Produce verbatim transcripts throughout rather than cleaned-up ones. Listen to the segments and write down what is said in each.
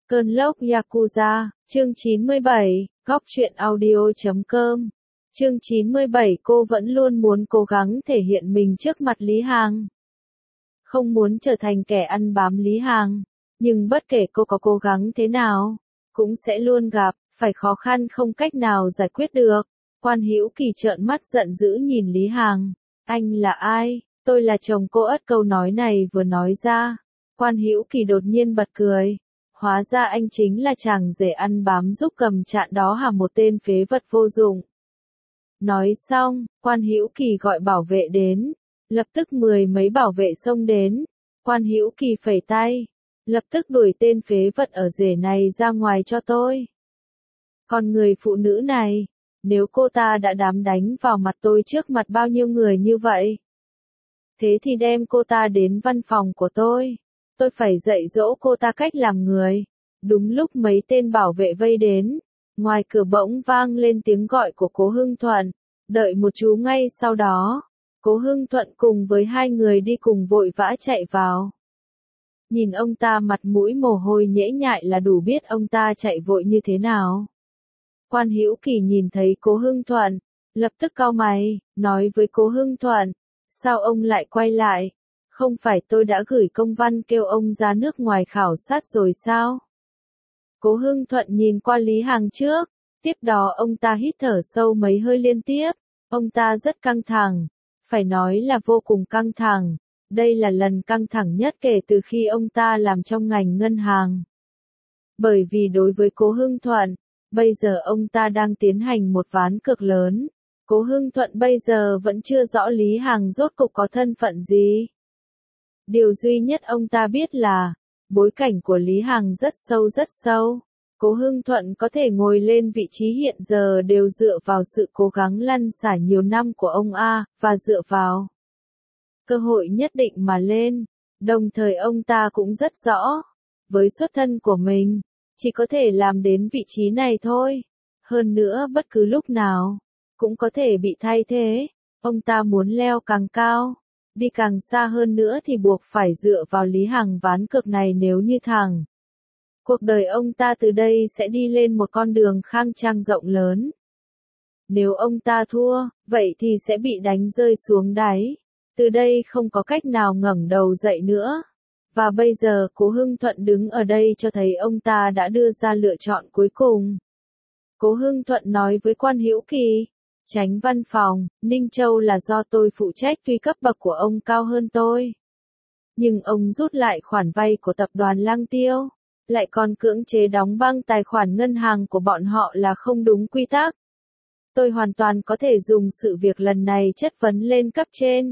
Cơn lốc Yakuza, chương chín mươi bảy, góc truyện audio chấm com. Chương chín mươi bảy cô vẫn luôn muốn cố gắng thể hiện mình trước mặt Lý Hàng. Không muốn trở thành kẻ ăn bám Lý Hàng, nhưng bất kể cô có cố gắng thế nào, cũng sẽ luôn gặp phải khó khăn không cách nào giải quyết được. Quan Hữu Kỳ trợn mắt giận dữ nhìn Lý Hàng. Anh là ai? Tôi là chồng cô. Ất câu nói này vừa nói ra, Quan Hữu Kỳ đột nhiên bật cười. Hóa ra anh chính là chàng rể ăn bám giúp cầm trạn đó hả, một tên phế vật vô dụng. Nói xong, Quan Hữu Kỳ gọi bảo vệ đến. Lập tức mười mấy bảo vệ xông đến. Quan Hữu Kỳ phẩy tay. Lập tức đuổi tên phế vật ở rể này ra ngoài cho tôi. Còn người phụ nữ này, nếu cô ta đã dám đánh vào mặt tôi trước mặt bao nhiêu người như vậy, thế thì đem cô ta đến văn phòng của tôi. Tôi phải dạy dỗ cô ta cách làm người. Đúng lúc mấy tên bảo vệ vây đến, ngoài cửa bỗng vang lên tiếng gọi của Cố Hưng Thuận. Đợi một chú. Ngay sau đó, Cố Hưng Thuận cùng với hai người đi cùng vội vã chạy vào. Nhìn ông ta mặt mũi mồ hôi nhễ nhại là đủ biết ông ta chạy vội như thế nào. Quan Hữu Kỳ nhìn thấy Cố Hưng Thuận, lập tức cau mày, nói với Cố Hưng Thuận, sao ông lại quay lại? Không phải tôi đã gửi công văn kêu ông ra nước ngoài khảo sát rồi sao? Cố Hưng Thuận nhìn qua Lý Hàng trước, tiếp đó ông ta hít thở sâu mấy hơi liên tiếp. Ông ta rất căng thẳng, phải nói là vô cùng căng thẳng. Đây là lần căng thẳng nhất kể từ khi ông ta làm trong ngành ngân hàng. Bởi vì đối với Cố Hưng Thuận, bây giờ ông ta đang tiến hành một ván cược lớn. Cố Hưng Thuận bây giờ vẫn chưa rõ Lý Hàng rốt cục có thân phận gì. Điều duy nhất ông ta biết là, bối cảnh của Lý Hàng rất sâu rất sâu. Cố Hưng Thuận có thể ngồi lên vị trí hiện giờ đều dựa vào sự cố gắng lăn xả nhiều năm của ông A, và dựa vào cơ hội nhất định mà lên. Đồng thời ông ta cũng rất rõ, với xuất thân của mình, chỉ có thể làm đến vị trí này thôi. Hơn nữa bất cứ lúc nào, cũng có thể bị thay thế. Ông ta muốn leo càng cao, đi càng xa hơn nữa thì buộc phải dựa vào Lý Hàng ván cược này. Nếu như thắng, cuộc đời ông ta từ đây sẽ đi lên một con đường khang trang rộng lớn. Nếu ông ta thua, vậy thì sẽ bị đánh rơi xuống đáy. Từ đây không có cách nào ngẩng đầu dậy nữa. Và bây giờ Cố Hưng Thuận đứng ở đây cho thấy ông ta đã đưa ra lựa chọn cuối cùng. Cố Hưng Thuận nói với Quan Hữu Kỳ, Chánh văn phòng, Ninh Châu là do tôi phụ trách, tuy cấp bậc của ông cao hơn tôi. Nhưng ông rút lại khoản vay của tập đoàn Lăng Tiêu, lại còn cưỡng chế đóng băng tài khoản ngân hàng của bọn họ là không đúng quy tắc. Tôi hoàn toàn có thể dùng sự việc lần này chất vấn lên cấp trên.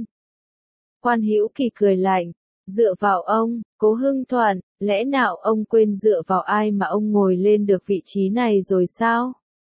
Quan Hữu Kỳ cười lạnh, dựa vào ông, Cố Hưng Thuận, lẽ nào ông quên dựa vào ai mà ông ngồi lên được vị trí này rồi sao?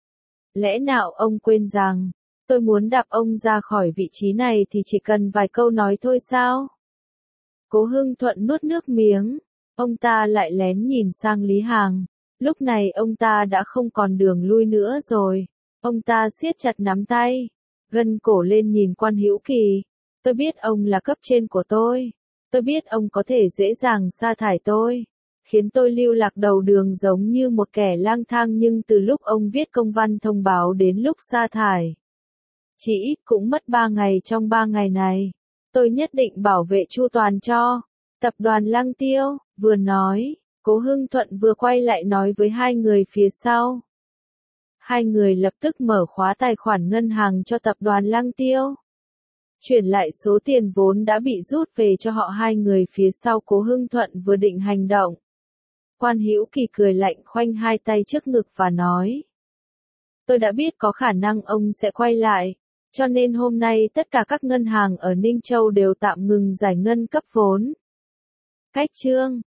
Lẽ nào ông quên rằng, tôi muốn đạp ông ra khỏi vị trí này thì chỉ cần vài câu nói thôi sao? Cố Hưng Thuận nuốt nước miếng, ông ta lại lén nhìn sang Lý Hàng. Lúc này ông ta đã không còn đường lui nữa rồi. Ông ta siết chặt nắm tay, gân cổ lên nhìn Quan Hữu Kỳ. Tôi biết ông là cấp trên của tôi. Tôi biết ông có thể dễ dàng sa thải tôi, khiến tôi lưu lạc đầu đường giống như một kẻ lang thang, nhưng từ lúc ông viết công văn thông báo đến lúc sa thải, chỉ ít cũng mất ba ngày. Trong ba ngày này, tôi nhất định bảo vệ chu toàn cho tập đoàn Lăng Tiêu. Vừa nói, Cố Hưng Thuận vừa quay lại nói với hai người phía sau. Hai người lập tức mở khóa tài khoản ngân hàng cho tập đoàn Lăng Tiêu, chuyển lại số tiền vốn đã bị rút về cho họ. Hai người phía sau Cố Hưng Thuận vừa định hành động, Quan Hữu Kỳ cười lạnh khoanh hai tay trước ngực và nói, tôi đã biết có khả năng ông sẽ quay lại, cho nên hôm nay tất cả các ngân hàng ở Ninh Châu đều tạm ngừng giải ngân cấp vốn. Cách chương